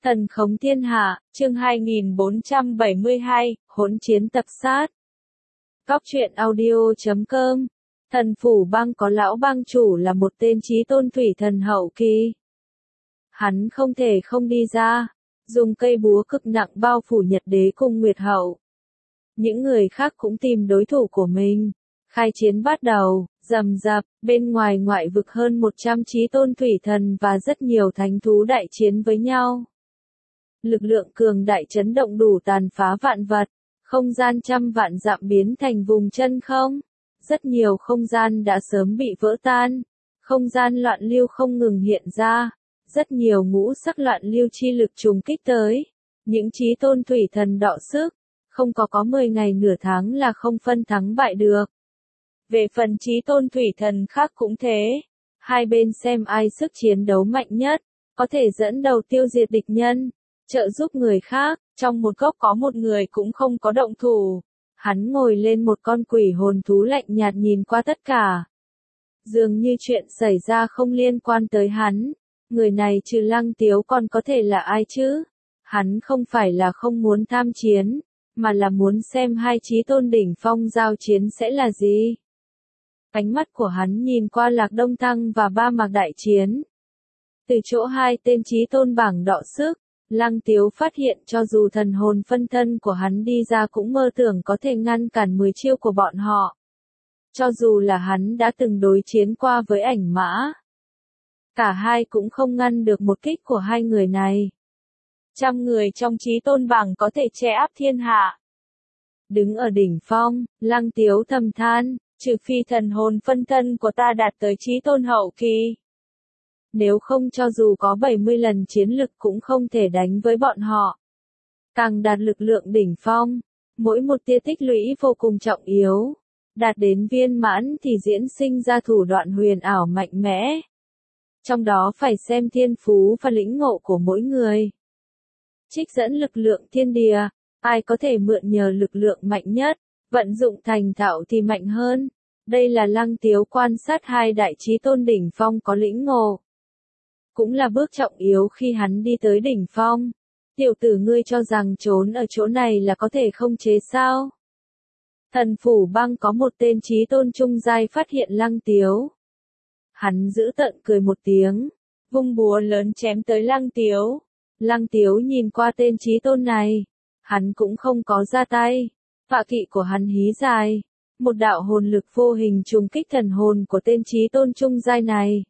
Thần khống thiên hạ, chương 2472, hỗn chiến tập sát. Cóc truyện audio.com. Thần phủ bang có lão bang chủ là một tên chí tôn thủy thần hậu kỳ. Hắn không thể không đi ra, dùng cây búa cực nặng bao phủ Nhật đế cùng Nguyệt hậu. Những người khác cũng tìm đối thủ của mình. Khai chiến bắt đầu, rầm rập, bên ngoài ngoại vực hơn 100 chí tôn thủy thần và rất nhiều thánh thú đại chiến với nhau. Lực lượng cường đại chấn động đủ tàn phá vạn vật, không gian trăm vạn dặm biến thành vùng chân không. Rất nhiều không gian đã sớm bị vỡ tan, không gian loạn lưu không ngừng hiện ra, rất nhiều ngũ sắc loạn lưu chi lực trùng kích tới. Những chí tôn thủy thần đọ sức, không có 10 ngày nửa tháng là không phân thắng bại được. Về phần chí tôn thủy thần khác cũng thế, hai bên xem ai sức chiến đấu mạnh nhất, có thể dẫn đầu tiêu diệt địch nhân, trợ giúp người khác. Trong một góc có một người cũng không có động thủ, hắn ngồi lên một con quỷ hồn thú lạnh nhạt nhìn qua tất cả. Dường như chuyện xảy ra không liên quan tới hắn, người này trừ Lăng Tiếu còn có thể là ai chứ? Hắn không phải là không muốn tham chiến, mà là muốn xem hai chí tôn đỉnh phong giao chiến sẽ là gì. Ánh mắt của hắn nhìn qua Lạc Đông Thăng và Ba Mạc đại chiến. Từ chỗ hai tên chí tôn bảng đọ sức, Lăng Tiếu phát hiện cho dù thần hồn phân thân của hắn đi ra cũng mơ tưởng có thể ngăn cản 10 chiêu của bọn họ. Cho dù là hắn đã từng đối chiến qua với ảnh mã, cả hai cũng không ngăn được một kích của hai người này. Trăm người trong chí tôn bảng có thể che áp thiên hạ. Đứng ở đỉnh phong, Lăng Tiếu thầm than, trừ phi thần hồn phân thân của ta đạt tới chí tôn hậu kỳ. Nếu không cho dù có 70 lần chiến lực cũng không thể đánh với bọn họ. Càng đạt lực lượng đỉnh phong, mỗi một tia tích lũy vô cùng trọng yếu. Đạt đến viên mãn thì diễn sinh ra thủ đoạn huyền ảo mạnh mẽ. Trong đó phải xem thiên phú và lĩnh ngộ của mỗi người. Trích dẫn lực lượng thiên địa, ai có thể mượn nhờ lực lượng mạnh nhất, vận dụng thành thạo thì mạnh hơn. Đây là Lăng Tiếu quan sát hai đại chí tôn đỉnh phong có lĩnh ngộ. Cũng là bước trọng yếu khi hắn đi tới đỉnh phong. Tiểu tử ngươi cho rằng trốn ở chỗ này là có thể không chế sao? Thần phủ bang có một tên chí tôn trung giai phát hiện Lăng Tiếu. Hắn giữ tợn cười một tiếng, vung búa lớn chém tới Lăng Tiếu. Lăng Tiếu nhìn qua tên chí tôn này, hắn cũng không có ra tay. Tọa kỵ của hắn hí dài, một đạo hồn lực vô hình trùng kích thần hồn của tên chí tôn trung giai này.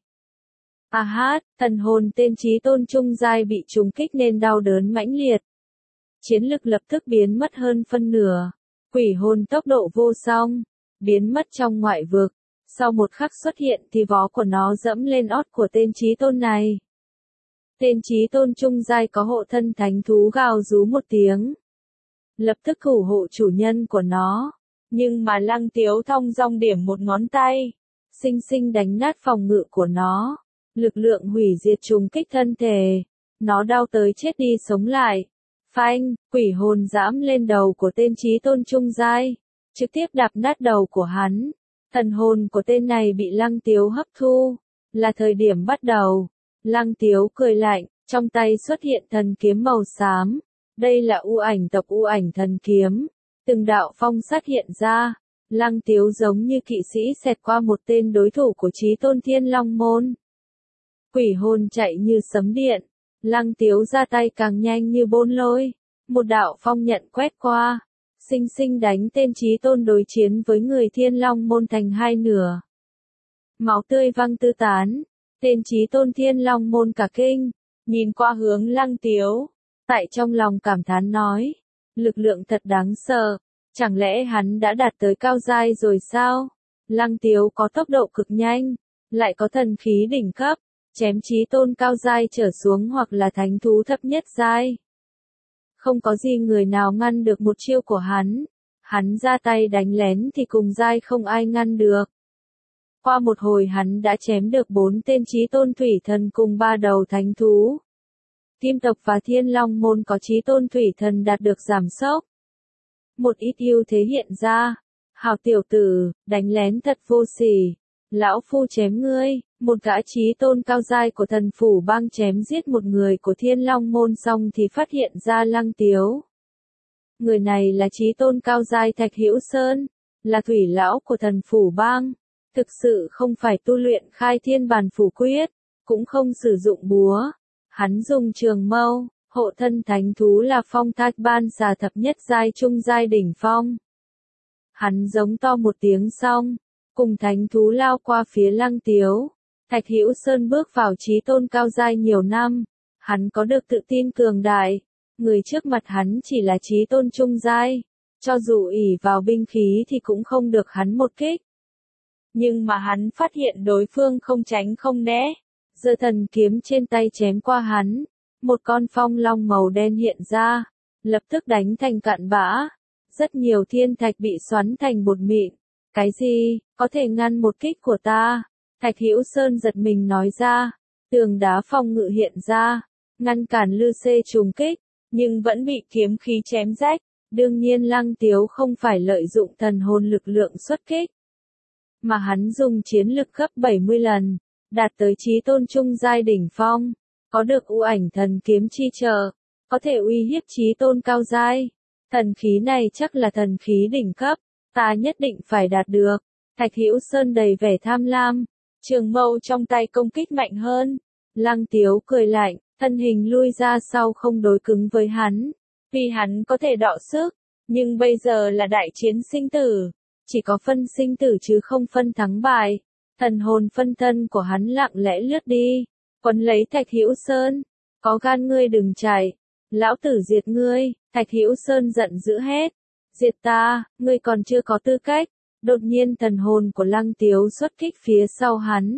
Thần hồn tên chí tôn trung giai bị trùng kích nên đau đớn mãnh liệt. Chiến lực lập tức biến mất hơn phân nửa. Quỷ hồn tốc độ vô song, biến mất trong ngoại vực. Sau một khắc xuất hiện thì vó của nó dẫm lên ót của tên chí tôn này. Tên chí tôn trung giai có hộ thân thánh thú gào rú một tiếng, lập tức thủ hộ chủ nhân của nó. Nhưng mà Lăng Tiếu thong dong điểm một ngón tay, xinh xinh đánh nát phòng ngự của nó. Lực lượng hủy diệt trùng kích thân thể, nó đau tới chết đi sống lại. Phanh, quỷ hồn giẫm lên đầu của tên chí tôn trung giai, trực tiếp đạp nát đầu của hắn. Thần hồn của tên này bị Lăng Tiếu hấp thu, là thời điểm bắt đầu. Lăng Tiếu cười lạnh, trong tay xuất hiện thần kiếm màu xám. Đây là u ảnh tộc u ảnh thần kiếm. Từng đạo phong sát hiện ra, Lăng Tiếu giống như kỵ sĩ xẹt qua một tên đối thủ của chí tôn Thiên Long Môn. Quỷ hồn chạy như sấm điện, Lăng Tiếu ra tay càng nhanh như bôn lôi, một đạo phong nhận quét qua, xinh xinh đánh tên chí tôn đối chiến với người Thiên Long Môn thành hai nửa. Máu tươi văng tứ tán, tên chí tôn Thiên Long Môn cả kinh, nhìn qua hướng Lăng Tiếu, tại trong lòng cảm thán nói, lực lượng thật đáng sợ, chẳng lẽ hắn đã đạt tới cao giai rồi sao? Lăng Tiếu có tốc độ cực nhanh, lại có thần khí đỉnh cấp. Chém chí tôn cao giai trở xuống hoặc là thánh thú thấp nhất giai. Không có gì người nào ngăn được một chiêu của hắn. Hắn ra tay đánh lén thì cùng giai không ai ngăn được. Qua một hồi hắn đã chém được 4 tên chí tôn thủy thần cùng 3 đầu thánh thú. Kim tộc và Thiên Long Môn có chí tôn thủy thần đạt được giảm sốc. Một ít ưu thế hiện ra. Hào tiểu tử, đánh lén thật vô sỉ. Lão phu chém ngươi, một gã chí tôn cao giai của thần phủ bang chém giết một người của Thiên Long môn xong thì phát hiện ra Lăng Tiếu. Người này là chí tôn cao giai Thạch Hữu Sơn, là thủy lão của thần phủ bang, thực sự không phải tu luyện khai thiên bàn phủ quyết, cũng không sử dụng búa, hắn dùng trường mâu, hộ thân thánh thú là Phong Thạch Ban Xà thập nhất giai trung giai đỉnh phong. Hắn giống to một tiếng xong, cùng thánh thú lao qua phía Lăng Tiếu. Thạch Hữu Sơn bước vào chí tôn cao giai nhiều năm, hắn có được tự tin cường đại, người trước mặt hắn chỉ là chí tôn trung giai, cho dù ỷ vào binh khí thì cũng không được hắn một kích. Nhưng mà hắn phát hiện đối phương không tránh không né, giơ thần kiếm trên tay chém qua hắn, một con phong long màu đen hiện ra, lập tức đánh thành cặn bã, rất nhiều thiên thạch bị xoắn thành bột mịn. Cái gì, có thể ngăn một kích của ta? Thạch Hữu Sơn giật mình nói ra, tường đá phòng ngự hiện ra, ngăn cản Lư Xê trùng kích, nhưng vẫn bị kiếm khí chém rách. Đương nhiên Lăng Tiếu không phải lợi dụng thần hồn lực lượng xuất kích, mà hắn dùng chiến lực gấp 70 lần, đạt tới chí tôn trung giai đỉnh phong, có được u ảnh thần kiếm chi trợ, có thể uy hiếp chí tôn cao giai. Thần khí này chắc là thần khí đỉnh cấp, ta nhất định phải đạt được. Thạch Hữu Sơn đầy vẻ tham lam, trường mâu trong tay công kích mạnh hơn. Lăng Tiếu cười lạnh, thân hình lui ra sau không đối cứng với hắn, vì hắn có thể đọ sức, nhưng bây giờ là đại chiến sinh tử, chỉ có phân sinh tử chứ không phân thắng bại. Thần hồn phân thân của hắn lặng lẽ lướt đi, quấn lấy Thạch Hữu Sơn, có gan ngươi đừng chạy, lão tử diệt ngươi. Thạch Hữu Sơn giận dữ hét, diệt ta, ngươi còn chưa có tư cách. Đột nhiên thần hồn của Lăng Tiếu xuất kích phía sau hắn.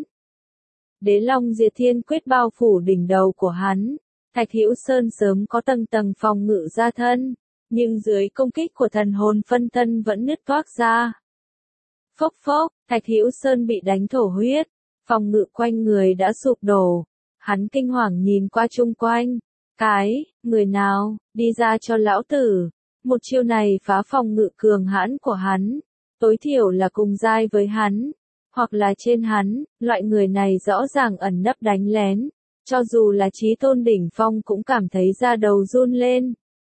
Đế Long Diệt Thiên Quyết bao phủ đỉnh đầu của hắn. Thạch Hữu Sơn sớm có tầng tầng phòng ngự ra thân, nhưng dưới công kích của thần hồn phân thân vẫn nứt toác ra. Phốc phốc, Thạch Hữu Sơn bị đánh thổ huyết, phòng ngự quanh người đã sụp đổ. Hắn kinh hoàng nhìn qua chung quanh. Người nào, đi ra cho lão tử. Một chiêu này phá phòng ngự cường hãn của hắn, tối thiểu là cùng giai với hắn, hoặc là trên hắn, loại người này rõ ràng ẩn nấp đánh lén, cho dù là chí tôn đỉnh phong cũng cảm thấy da đầu run lên.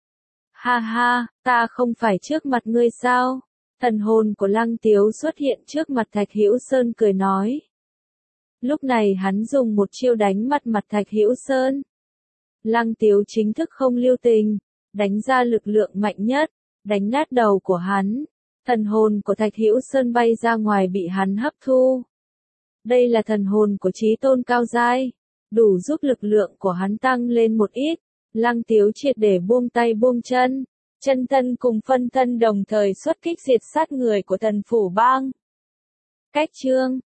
Ha ha, ta không phải trước mặt ngươi sao? Thần hồn của Lăng Tiếu xuất hiện trước mặt Thạch Hữu Sơn cười nói. Lúc này hắn dùng một chiêu đánh mặt Thạch Hữu Sơn. Lăng Tiếu chính thức không lưu tình, đánh ra lực lượng mạnh nhất, đánh nát đầu của hắn. Thần hồn của Thạch Hữu Sơn bay ra ngoài bị hắn hấp thu. Đây là thần hồn của chí tôn cao giai, đủ giúp lực lượng của hắn tăng lên một ít. Lăng Tiếu triệt để buông tay buông chân, chân thân cùng phân thân đồng thời xuất kích diệt sát người của thần phủ bang. Cách chương